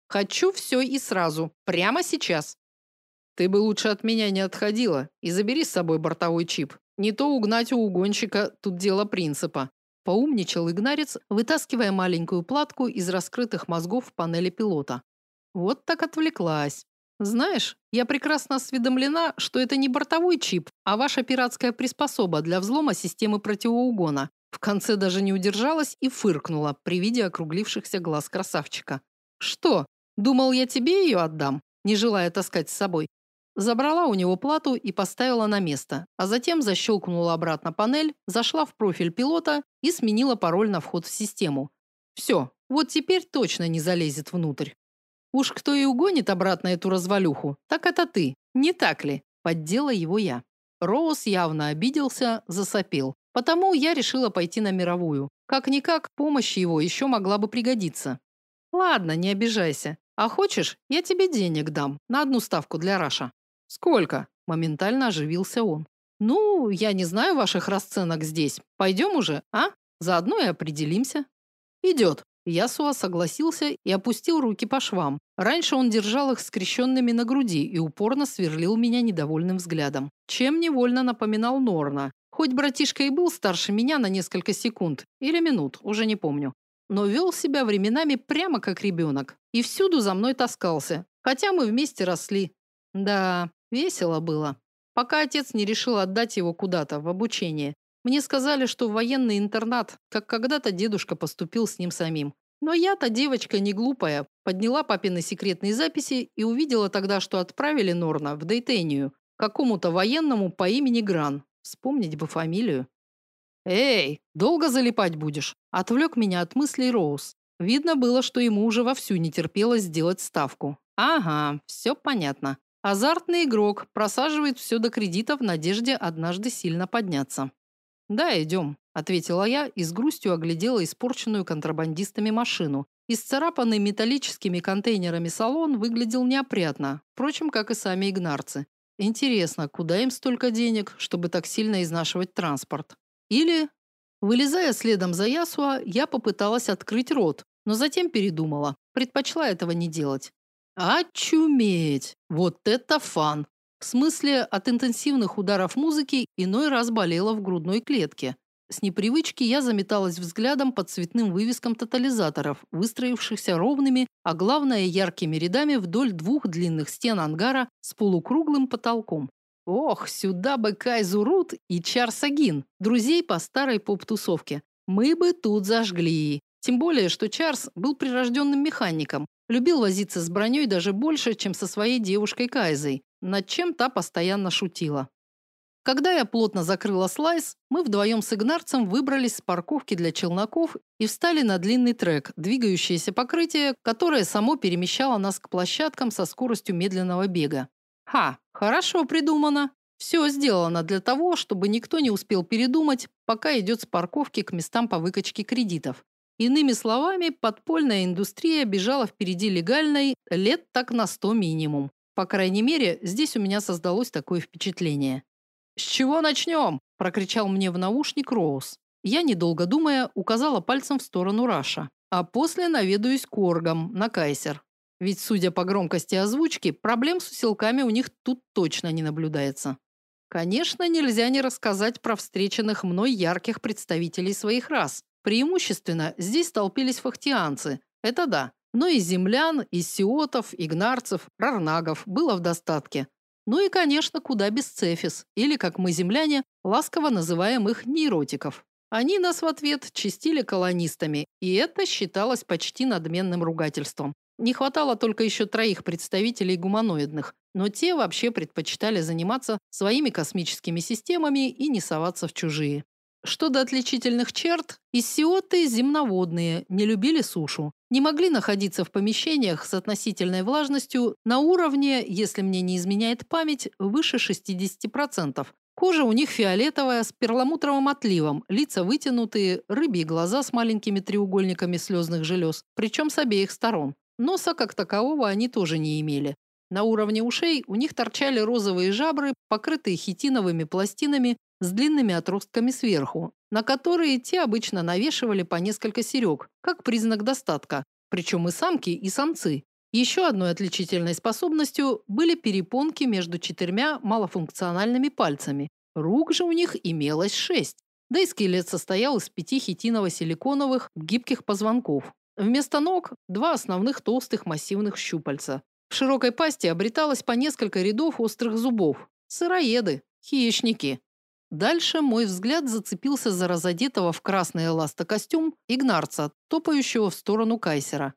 Хочу все и сразу, прямо сейчас. Ты бы лучше от меня не отходила и забери с собой бортовой чип. Не то угнать у угонщика, тут дело принципа. Поумничал игнарец, вытаскивая маленькую платку из раскрытых мозгов в панели пилота. Вот так отвлеклась. Знаешь, я прекрасно осведомлена, что это не бортовой чип, а ваша пиратская приспособа для взлома системы противоугона. В конце даже не удержалась и фыркнула при виде округлившихся глаз красавчика. Что, думал, я тебе ее отдам, не желая таскать с собой? Забрала у него плату и поставила на место, а затем защелкнула обратно панель, зашла в профиль пилота и сменила пароль на вход в систему. Все, вот теперь точно не залезет внутрь. Уж кто и угонит обратно эту развалюху, так это ты, не так ли? Поддела его я. Роуз явно обиделся, засопел. Потому я решила пойти на мировую. Как-никак, помощь его еще могла бы пригодиться. Ладно, не обижайся. А хочешь, я тебе денег дам на одну ставку для Раша. Сколько? Моментально оживился он. Ну, я не знаю ваших расценок здесь. Пойдем уже, а? Заодно и определимся. Идет. Ясуа согласился и опустил руки по швам. Раньше он держал их скрещенными на груди и упорно сверлил меня недовольным взглядом. Чем невольно напоминал Норна. Хоть братишка и был старше меня на несколько секунд или минут, уже не помню. Но вел себя временами прямо как ребенок. И всюду за мной таскался. Хотя мы вместе росли. Да, весело было. Пока отец не решил отдать его куда-то в обучение. Мне сказали, что в военный интернат, как когда-то дедушка поступил с ним самим. Но я-то девочка не глупая, подняла папины секретные записи и увидела тогда, что отправили Норна в Дейтению, какому-то военному по имени Гран. Вспомнить бы фамилию. Эй, долго залипать будешь? Отвлек меня от мыслей Роуз. Видно было, что ему уже вовсю не терпелось сделать ставку. Ага, все понятно. Азартный игрок просаживает все до кредита в надежде однажды сильно подняться. «Да, идем», – ответила я и с грустью оглядела испорченную контрабандистами машину. Исцарапанный металлическими контейнерами салон выглядел неопрятно, впрочем, как и сами игнарцы. Интересно, куда им столько денег, чтобы так сильно изнашивать транспорт? Или... Вылезая следом за Ясуа, я попыталась открыть рот, но затем передумала. Предпочла этого не делать. Очуметь! Вот это фан! В смысле, от интенсивных ударов музыки иной раз болела в грудной клетке. С непривычки я заметалась взглядом по цветным вывескам тотализаторов, выстроившихся ровными, а главное яркими рядами вдоль двух длинных стен ангара с полукруглым потолком. Ох, сюда бы Кайзурут и Чарсагин, друзей по старой поп-тусовке. Мы бы тут зажгли. Тем более, что Чарс был прирожденным механиком, любил возиться с броней даже больше, чем со своей девушкой Кайзой, над чем та постоянно шутила. Когда я плотно закрыла слайс, мы вдвоем с игнарцем выбрались с парковки для челноков и встали на длинный трек, двигающееся покрытие, которое само перемещало нас к площадкам со скоростью медленного бега. Ха, хорошо придумано. Все сделано для того, чтобы никто не успел передумать, пока идет с парковки к местам по выкачке кредитов. Иными словами, подпольная индустрия бежала впереди легальной лет так на 100 минимум. По крайней мере, здесь у меня создалось такое впечатление. «С чего начнем?» – прокричал мне в наушник Роуз. Я, недолго думая, указала пальцем в сторону Раша. А после наведаюсь к оргам на Кайсер. Ведь, судя по громкости озвучки, проблем с усилками у них тут точно не наблюдается. Конечно, нельзя не рассказать про встреченных мной ярких представителей своих рас. Преимущественно здесь толпились фахтианцы. Это да. Но и землян, и сиотов, игнарцев, рарнагов было в достатке. Ну и, конечно, куда без цефис, или, как мы, земляне, ласково называем их нейротиков. Они нас в ответ чистили колонистами, и это считалось почти надменным ругательством. Не хватало только еще 3 представителей гуманоидных, но те вообще предпочитали заниматься своими космическими системами и не соваться в чужие. Что до отличительных черт, иссиоты земноводные, не любили сушу, не могли находиться в помещениях с относительной влажностью на уровне, если мне не изменяет память, выше 60%. Кожа у них фиолетовая с перламутровым отливом, лица вытянутые, рыбьи глаза с маленькими треугольниками слезных желез, причем с обеих сторон. Носа как такового они тоже не имели. На уровне ушей у них торчали розовые жабры, покрытые хитиновыми пластинами с длинными отростками сверху, на которые те обычно навешивали по несколько серег, как признак достатка, причем и самки, и самцы. Еще одной отличительной способностью были перепонки между 4 малофункциональными пальцами. Рук же у них имелось 6. Да и скелет состоял из 5 хитиново-силиконовых гибких позвонков. Вместо ног 2 основных толстых массивных щупальца. В широкой пасти обреталось по несколько рядов острых зубов. Сыроеды, хищники. Дальше мой взгляд зацепился за разодетого в красный эластокостюм Игнарца, топающего в сторону Кайсера.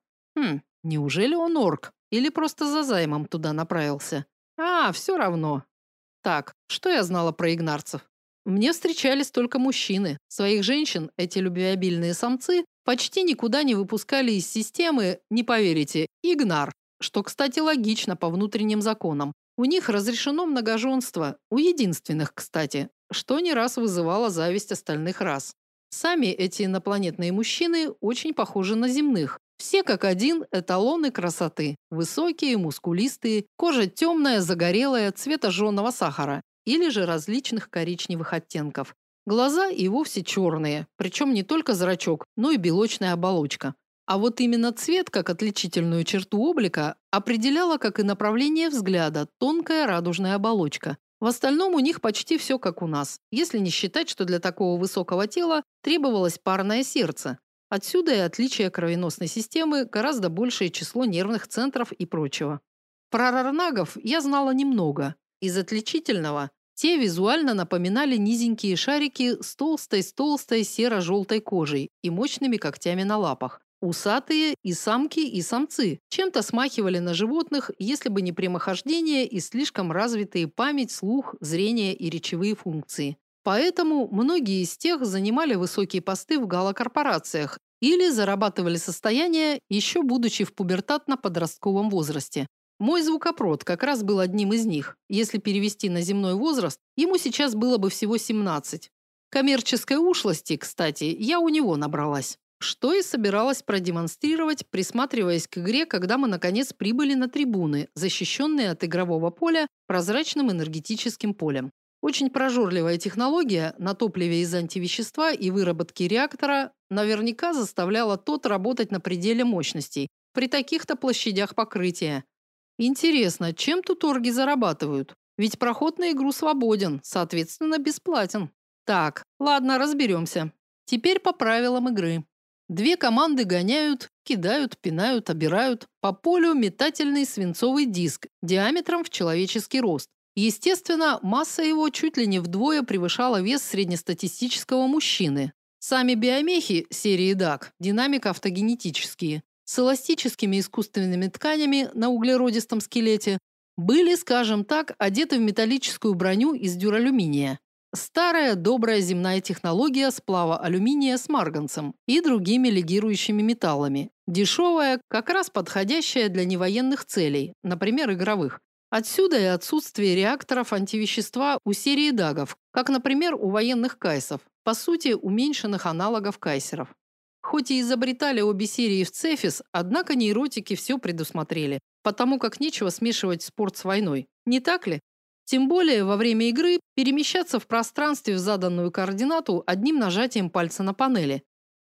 Неужели он орк? Или просто за займом туда направился? Все равно. Так, что я знала про игнарцев? Мне встречались только мужчины. Своих женщин эти любвеобильные самцы почти никуда не выпускали из системы, не поверите, игнар. Что, кстати, логично по внутренним законам. У них разрешено многоженство, у единственных, кстати, что не раз вызывало зависть остальных рас. Сами эти инопланетные мужчины очень похожи на земных. Все как один эталоны красоты. Высокие, мускулистые, кожа темная, загорелая, цвета жженого сахара или же различных коричневых оттенков. Глаза и вовсе черные, причем не только зрачок, но и белочная оболочка. А вот именно цвет, как отличительную черту облика, определяла, как и направление взгляда, тонкая радужная оболочка. В остальном у них почти все как у нас, если не считать, что для такого высокого тела требовалось парное сердце. Отсюда и отличие кровеносной системы, гораздо большее число нервных центров и прочего. Про рарнагов я знала немного. Из отличительного те визуально напоминали низенькие шарики с толстой серо-желтой кожей и мощными когтями на лапах. Усатые и самки, и самцы. Чем-то смахивали на животных, если бы не прямохождение и слишком развитые память, слух, зрение и речевые функции. Поэтому многие из тех занимали высокие посты в галокорпорациях или зарабатывали состояние, еще будучи в пубертатно-подростковом возрасте. Мой звукопрод как раз был одним из них. Если перевести на земной возраст, ему сейчас было бы всего 17. Коммерческой ушлости, кстати, я у него набралась. Что и собиралась продемонстрировать, присматриваясь к игре, когда мы наконец прибыли на трибуны, защищенные от игрового поля прозрачным энергетическим полем. Очень прожорливая технология на топливе из антивещества и выработке реактора наверняка заставляла тот работать на пределе мощностей при таких-то площадях покрытия. Интересно, чем тут орги зарабатывают? Ведь проход на игру свободен, соответственно, бесплатен. Так, ладно, разберемся. Теперь по правилам игры. 2 команды гоняют, кидают, пинают, обирают по полю метательный свинцовый диск диаметром в человеческий рост. Естественно, масса его чуть ли не вдвое превышала вес среднестатистического мужчины. Сами биомехи серии DAC, динамик автогенетические, с эластическими искусственными тканями на углеродистом скелете, были, скажем так, одеты в металлическую броню из дюралюминия. Старая добрая земная технология сплава алюминия с марганцем и другими легирующими металлами. Дешевая, как раз подходящая для невоенных целей, например, игровых. Отсюда и отсутствие реакторов антивещества у серии дагов, как, например, у военных кайсов, по сути, уменьшенных аналогов кайсеров. Хоть и изобретали обе серии в Цефис, однако нейротики все предусмотрели, потому как нечего смешивать спорт с войной. Не так ли? Тем более во время игры перемещаться в пространстве в заданную координату одним нажатием пальца на панели.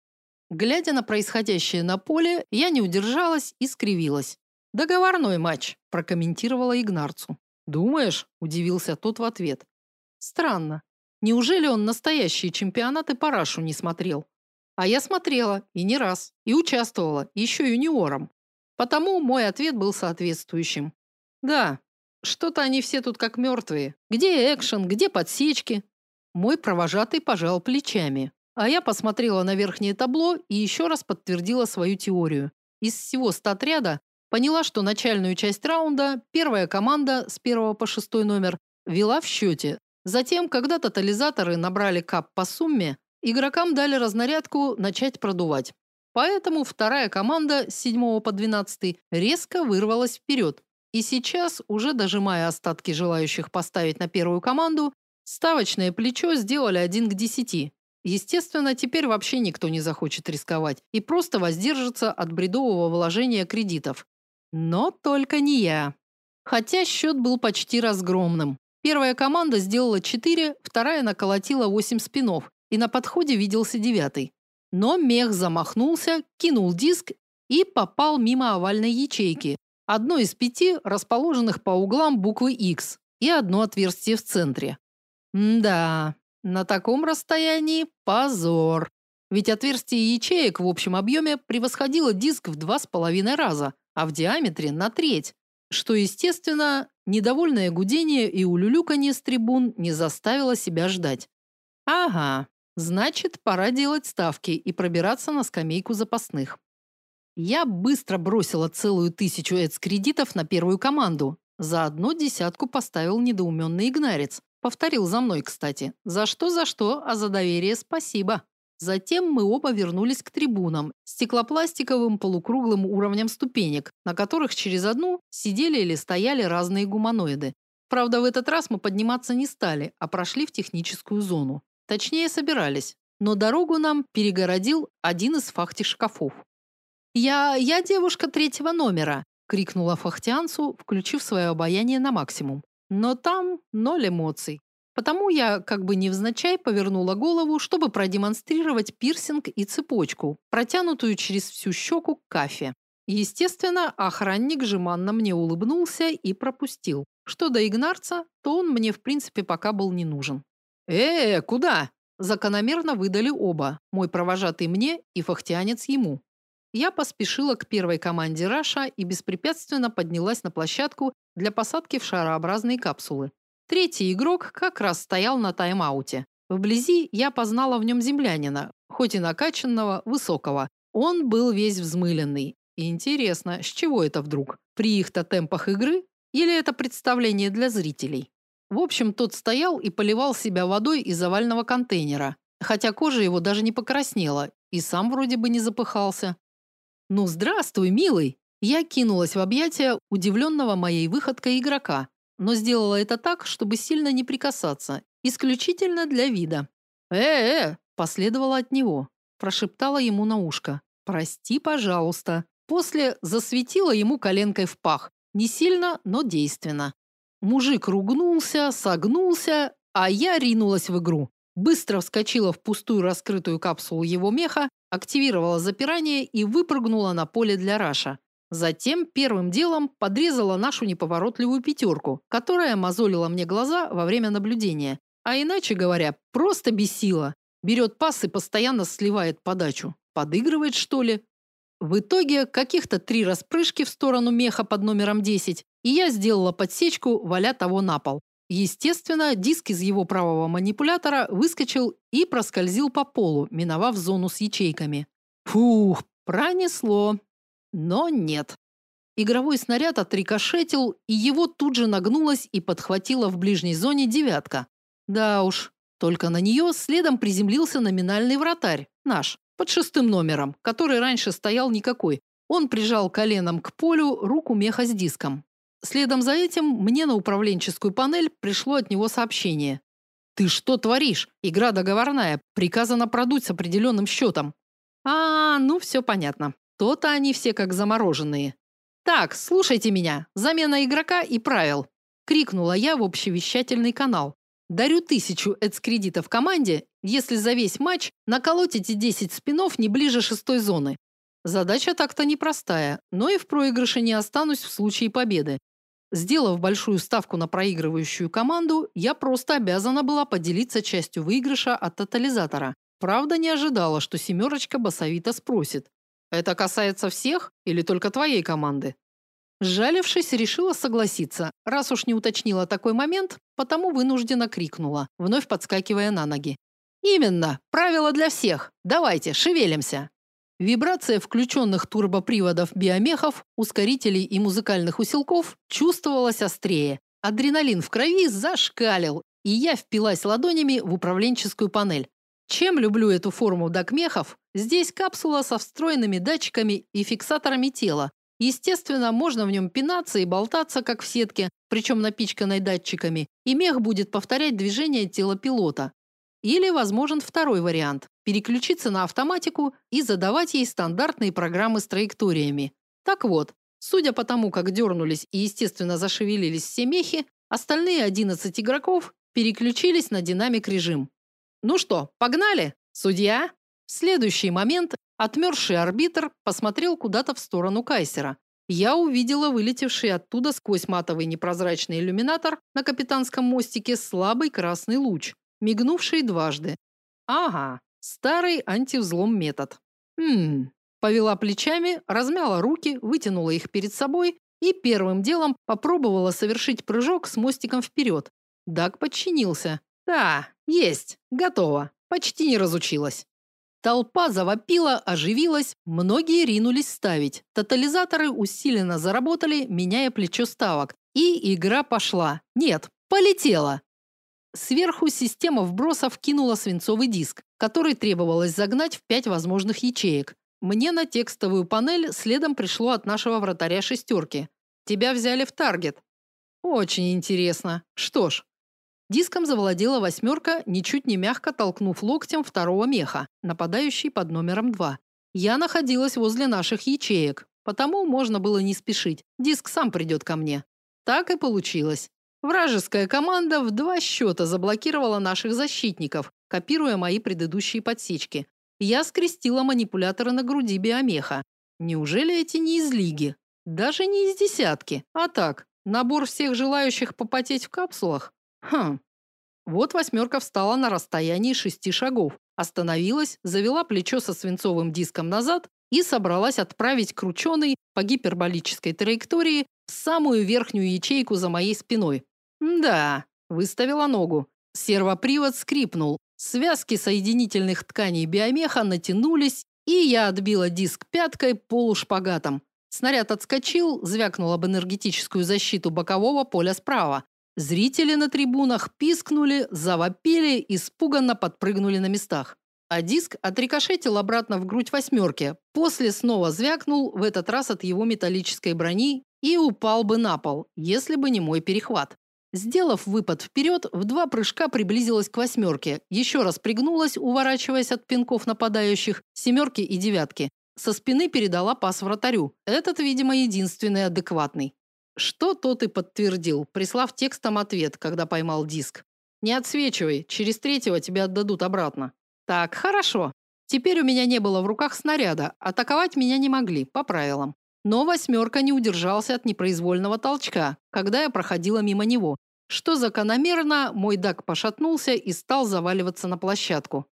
Глядя на происходящее на поле, я не удержалась и скривилась. «Договорной матч», – прокомментировала Игнарцу. «Думаешь?» – удивился тот в ответ. «Странно. Неужели он настоящие чемпионаты по рашу не смотрел? А я смотрела, и не раз, и участвовала, еще юниором. Потому мой ответ был соответствующим. Да, что-то они все тут как мертвые. Где экшен, где подсечки?» Мой провожатый пожал плечами. А я посмотрела на верхнее табло и еще раз подтвердила свою теорию. Из всего статряда поняла, что начальную часть раунда первая команда с 1 по 6 номер вела в счете. Затем, когда тотализаторы набрали кап по сумме, игрокам дали разнарядку начать продувать. Поэтому вторая команда с 7 по 12 резко вырвалась вперед. И сейчас, уже дожимая остатки желающих поставить на первую команду, ставочное плечо сделали 1 к 10. Естественно, теперь вообще никто не захочет рисковать и просто воздержится от бредового вложения кредитов. Но только не я. Хотя счет был почти разгромным. Первая команда сделала 4, вторая наколотила 8 спинов, и на подходе виделся 9. Но мех замахнулся, кинул диск и попал мимо овальной ячейки. Одно из 5, расположенных по углам буквы X, и одно отверстие в центре. Да, на таком расстоянии позор. Ведь отверстие ячеек в общем объеме превосходило диск в 2,5 раза, а в диаметре на треть. Что, естественно, недовольное гудение и улюлюканье с трибун не заставило себя ждать. Ага, значит, пора делать ставки и пробираться на скамейку запасных. Я быстро бросила целую 1000 эц-кредитов на первую команду. Заодно десятку поставил недоуменный игнарец. Повторил за мной, кстати. За что, а за доверие спасибо. Затем мы оба вернулись к трибунам, стеклопластиковым полукруглым уровнем ступенек, на которых через одну сидели или стояли разные гуманоиды. Правда, в этот раз мы подниматься не стали, а прошли в техническую зону. Точнее, собирались. Но дорогу нам перегородил один из фахти-шкафов. «Я девушка 3-го номера», – крикнула фахтианцу, включив свое обаяние на максимум. Но там 0 эмоций. Потому я, как бы невзначай, повернула голову, чтобы продемонстрировать пирсинг и цепочку, протянутую через всю щеку к кафе. Естественно, охранник жеманно мне улыбнулся и пропустил. Что до игнарца, то он мне, в принципе, пока был не нужен. Куда?» Закономерно выдали оба, мой провожатый мне и фахтианец ему. Я поспешила к первой команде Раша и беспрепятственно поднялась на площадку для посадки в шарообразные капсулы. Третий игрок как раз стоял на тайм-ауте. Вблизи я познала в нем землянина, хоть и накачанного, высокого. Он был весь взмыленный. Интересно, с чего это вдруг? При их-то темпах игры? Или это представление для зрителей? В общем, тот стоял и поливал себя водой из овального контейнера, хотя кожа его даже не покраснела, и сам вроде бы не запыхался. «Ну, здравствуй, милый!» Я кинулась в объятия удивленного моей выходкой игрока, но сделала это так, чтобы сильно не прикасаться, исключительно для вида. Последовала от него, прошептала ему на ушко. «Прости, пожалуйста». После засветила ему коленкой в пах. Не сильно, но действенно. Мужик ругнулся, согнулся, а я ринулась в игру. Быстро вскочила в пустую раскрытую капсулу его меха, активировала запирание и выпрыгнула на поле для раша. Затем первым делом подрезала нашу неповоротливую пятерку, которая мозолила мне глаза во время наблюдения. А иначе говоря, просто бесила. Берет пас и постоянно сливает подачу. Подыгрывает, что ли? В итоге каких-то 3 распрыжки в сторону меха под номером 10, и я сделала подсечку, валя того на пол. Естественно, диск из его правого манипулятора выскочил и проскользил по полу, миновав зону с ячейками. Фух, пронесло. Но нет. Игровой снаряд отрикошетил, и его тут же нагнулась и подхватила в ближней зоне 9. Да уж, только на нее следом приземлился номинальный вратарь, наш, под 6-м номером, который раньше стоял никакой. Он прижал коленом к полю руку меха с диском. Следом за этим мне на управленческую панель пришло от него сообщение. «Ты что творишь? Игра договорная, приказано продуть с определенным счетом». Ну все понятно. То-то они все как замороженные. «Так, слушайте меня. Замена игрока и правил», – крикнула я в общевещательный канал. «Дарю 1000 эц-кредитов команде, если за весь матч наколотите 10 спинов не ближе 6-й зоны. Задача так-то непростая, но и в проигрыше не останусь в случае победы. Сделав большую ставку на проигрывающую команду, я просто обязана была поделиться частью выигрыша от тотализатора. Правда, не ожидала, что 7 басовито спросит: «Это касается всех или только твоей команды?» Сжалившись, решила согласиться. Раз уж не уточнила такой момент, потому вынужденно крикнула, вновь подскакивая на ноги. «Именно! Правило для всех! Давайте, шевелимся!» Вибрация включенных турбоприводов биомехов, ускорителей и музыкальных усилков чувствовалась острее. Адреналин в крови зашкалил, и я впилась ладонями в управленческую панель. Чем люблю эту форму докмехов? Здесь капсула со встроенными датчиками и фиксаторами тела. Естественно, можно в нем пинаться и болтаться, как в сетке, причем напичканной датчиками, и мех будет повторять движения тела пилота. Или возможен второй вариант – переключиться на автоматику и задавать ей стандартные программы с траекториями. Так вот, судя по тому, как дернулись и, естественно, зашевелились все мехи, остальные 11 игроков переключились на динамик-режим. «Ну что, погнали? Судья?» В следующий момент отмерзший арбитр посмотрел куда-то в сторону Кайсера. Я увидела вылетевший оттуда сквозь матовый непрозрачный иллюминатор на капитанском мостике слабый красный луч, мигнувший дважды. Ага, старый антивзлом метод. Повела плечами, размяла руки, вытянула их перед собой и первым делом попробовала совершить прыжок с мостиком вперед. Даг подчинился. Да, есть, готово. Почти не разучилась. Толпа завопила, оживилась, многие ринулись ставить. Тотализаторы усиленно заработали, меняя плечо ставок. И игра пошла. Нет, полетела. Сверху система вбросов кинула свинцовый диск, который требовалось загнать в 5 возможных ячеек. Мне на текстовую панель следом пришло от нашего вратаря шестерки. Тебя взяли в таргет. Очень интересно. Что ж, диском завладела восьмерка, ничуть не мягко толкнув локтем второго меха, нападающий под номером 2. Я находилась возле наших ячеек, потому можно было не спешить. Диск сам придет ко мне. Так и получилось. Вражеская команда в 2 счета заблокировала наших защитников, копируя мои предыдущие подсечки. Я скрестила манипуляторы на груди биомеха. Неужели эти не из лиги? Даже не из десятки, а так, набор всех желающих попотеть в капсулах? Вот восьмерка встала на расстоянии 6 шагов, остановилась, завела плечо со свинцовым диском назад и собралась отправить крученый по гиперболической траектории в самую верхнюю ячейку за моей спиной. Да, выставила ногу. Сервопривод скрипнул. Связки соединительных тканей биомеха натянулись, и я отбила диск пяткой полушпагатом. Снаряд отскочил, звякнул об энергетическую защиту бокового поля справа. Зрители на трибунах пискнули, завопили, испуганно подпрыгнули на местах. А диск отрикошетил обратно в грудь восьмерки. После снова звякнул, в этот раз от его металлической брони, и упал бы на пол, если бы не мой перехват. Сделав выпад вперед, в 2 прыжка приблизилась к восьмерке, еще раз пригнулась, уворачиваясь от пинков нападающих, семерки и девятки. Со спины передала пас вратарю. Этот, видимо, единственный адекватный. Что тот и подтвердил, прислав текстом ответ, когда поймал диск. Не отсвечивай, через 3-го тебя отдадут обратно. Так, хорошо. Теперь у меня не было в руках снаряда, атаковать меня не могли, по правилам. Но восьмерка не удержался от непроизвольного толчка, когда я проходила мимо него. Что закономерно, мой Даг пошатнулся и стал заваливаться на площадку.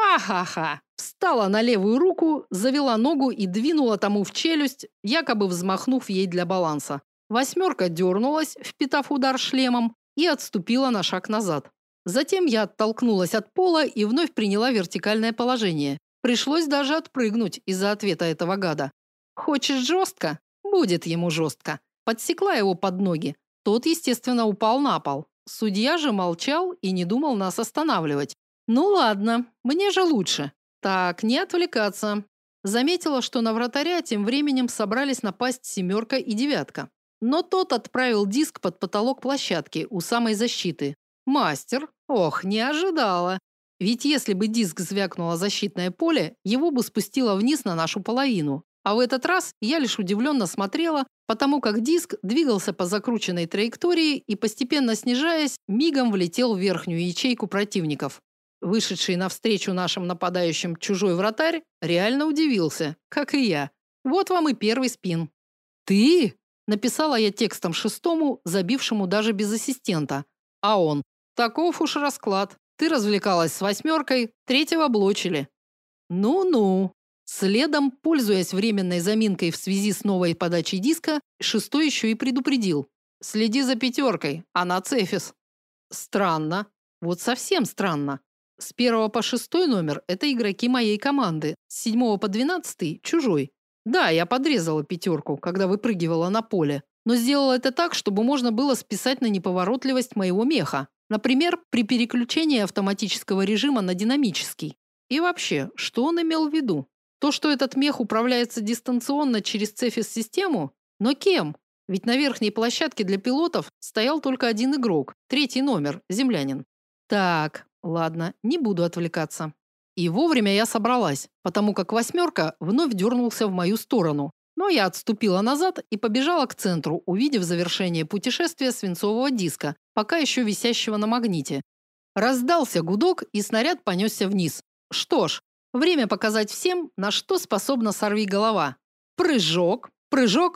Ахаха! Встала на левую руку, завела ногу и двинула тому в челюсть, якобы взмахнув ей для баланса. Восьмерка дернулась, впитав удар шлемом, и отступила на шаг назад. Затем я оттолкнулась от пола и вновь приняла вертикальное положение. Пришлось даже отпрыгнуть из-за ответа этого гада. Хочешь жестко? Будет ему жестко. Подсекла его под ноги. Тот, естественно, упал на пол. Судья же молчал и не думал нас останавливать. Ну ладно, мне же лучше. Так, не отвлекаться. Заметила, что на вратаря тем временем собрались напасть семерка и девятка. Но тот отправил диск под потолок площадки у самой защиты. Мастер, ох, не ожидала. Ведь если бы диск звякнуло защитное поле, его бы спустило вниз на нашу половину. А в этот раз я лишь удивленно смотрела, потому как диск двигался по закрученной траектории и, постепенно снижаясь, мигом влетел в верхнюю ячейку противников. Вышедший навстречу нашим нападающим чужой вратарь реально удивился, как и я. Вот вам и первый спин. «Ты?» – написала я текстом 6-му, забившему даже без ассистента. А он: «Таков уж расклад. Ты развлекалась с восьмеркой, 3-го блочили». Ну-ну. Следом, пользуясь временной заминкой в связи с новой подачей диска, 6-й еще и предупредил: «Следи за 5-кой, она Цефис». Странно. Вот совсем странно. С 1 по 6 номер – это игроки моей команды, с 7 по 12 – чужой. Да, я подрезала 5-ку, когда выпрыгивала на поле, но сделала это так, чтобы можно было списать на неповоротливость моего меха. Например, при переключении автоматического режима на динамический. И вообще, что он имел в виду? То, что этот мех управляется дистанционно через Цефис-систему? Но кем? Ведь на верхней площадке для пилотов стоял только один игрок, 3-й номер, землянин. Так, ладно, не буду отвлекаться. И вовремя я собралась, потому как восьмерка вновь дернулся в мою сторону. Но я отступила назад и побежала к центру, увидев завершение путешествия свинцового диска, пока еще висящего на магните. Раздался гудок, и снаряд понесся вниз. Что ж, время показать всем, на что способна сорвиголова. Прыжок, прыжок.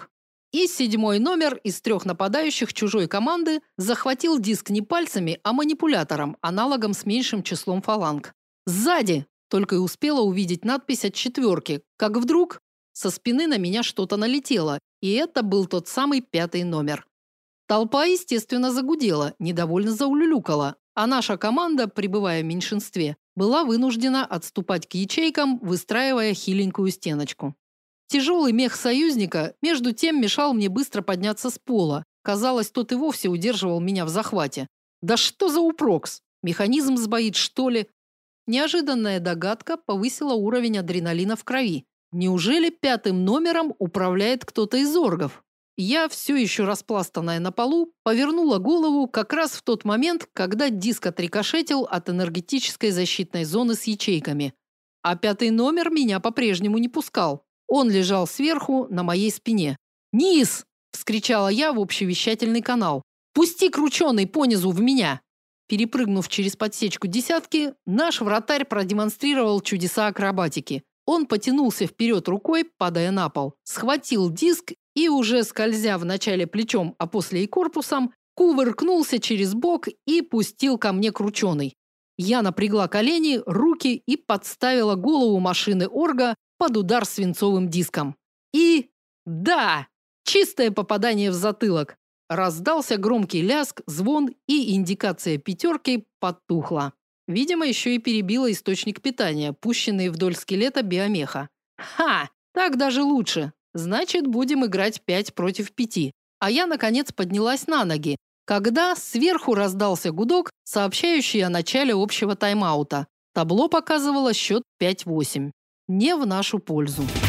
И 7-й номер из 3 нападающих чужой команды захватил диск не пальцами, а манипулятором, аналогом с меньшим числом фаланг. Сзади! Только и успела увидеть надпись от 4, как вдруг со спины на меня что-то налетело, и это был тот самый 5-й номер. Толпа, естественно, загудела, недовольно заулюлюкала, а наша команда, пребывая в меньшинстве, была вынуждена отступать к ячейкам, выстраивая хиленькую стеночку. Тяжелый мех союзника, между тем, мешал мне быстро подняться с пола. Казалось, тот и вовсе удерживал меня в захвате. Да что за упрокс? Механизм сбоит, что ли? Неожиданная догадка повысила уровень адреналина в крови. Неужели 5-м номером управляет кто-то из оргов? Я, все еще распластанная на полу, повернула голову как раз в тот момент, когда диск отрикошетил от энергетической защитной зоны с ячейками. А 5-й номер меня по-прежнему не пускал. Он лежал сверху на моей спине. «Низ!» – вскричала я в общевещательный канал. «Пусти крученый понизу в меня!» Перепрыгнув через подсечку десятки, наш вратарь продемонстрировал чудеса акробатики. Он потянулся вперед рукой, падая на пол, схватил диск и, уже скользя вначале плечом, а после и корпусом, кувыркнулся через бок и пустил ко мне крученый. Я напрягла колени, руки и подставила голову машины орга под удар свинцовым диском. И да, чистое попадание в затылок. Раздался громкий ляск, звон, и индикация 5 потухла. Видимо, еще и перебила источник питания, пущенный вдоль скелета биомеха. Ха! Так даже лучше. Значит, будем играть 5 против 5. А я, наконец, поднялась на ноги, когда сверху раздался гудок, сообщающий о начале общего тайм-аута. Табло показывало счет 5-8. Не в нашу пользу.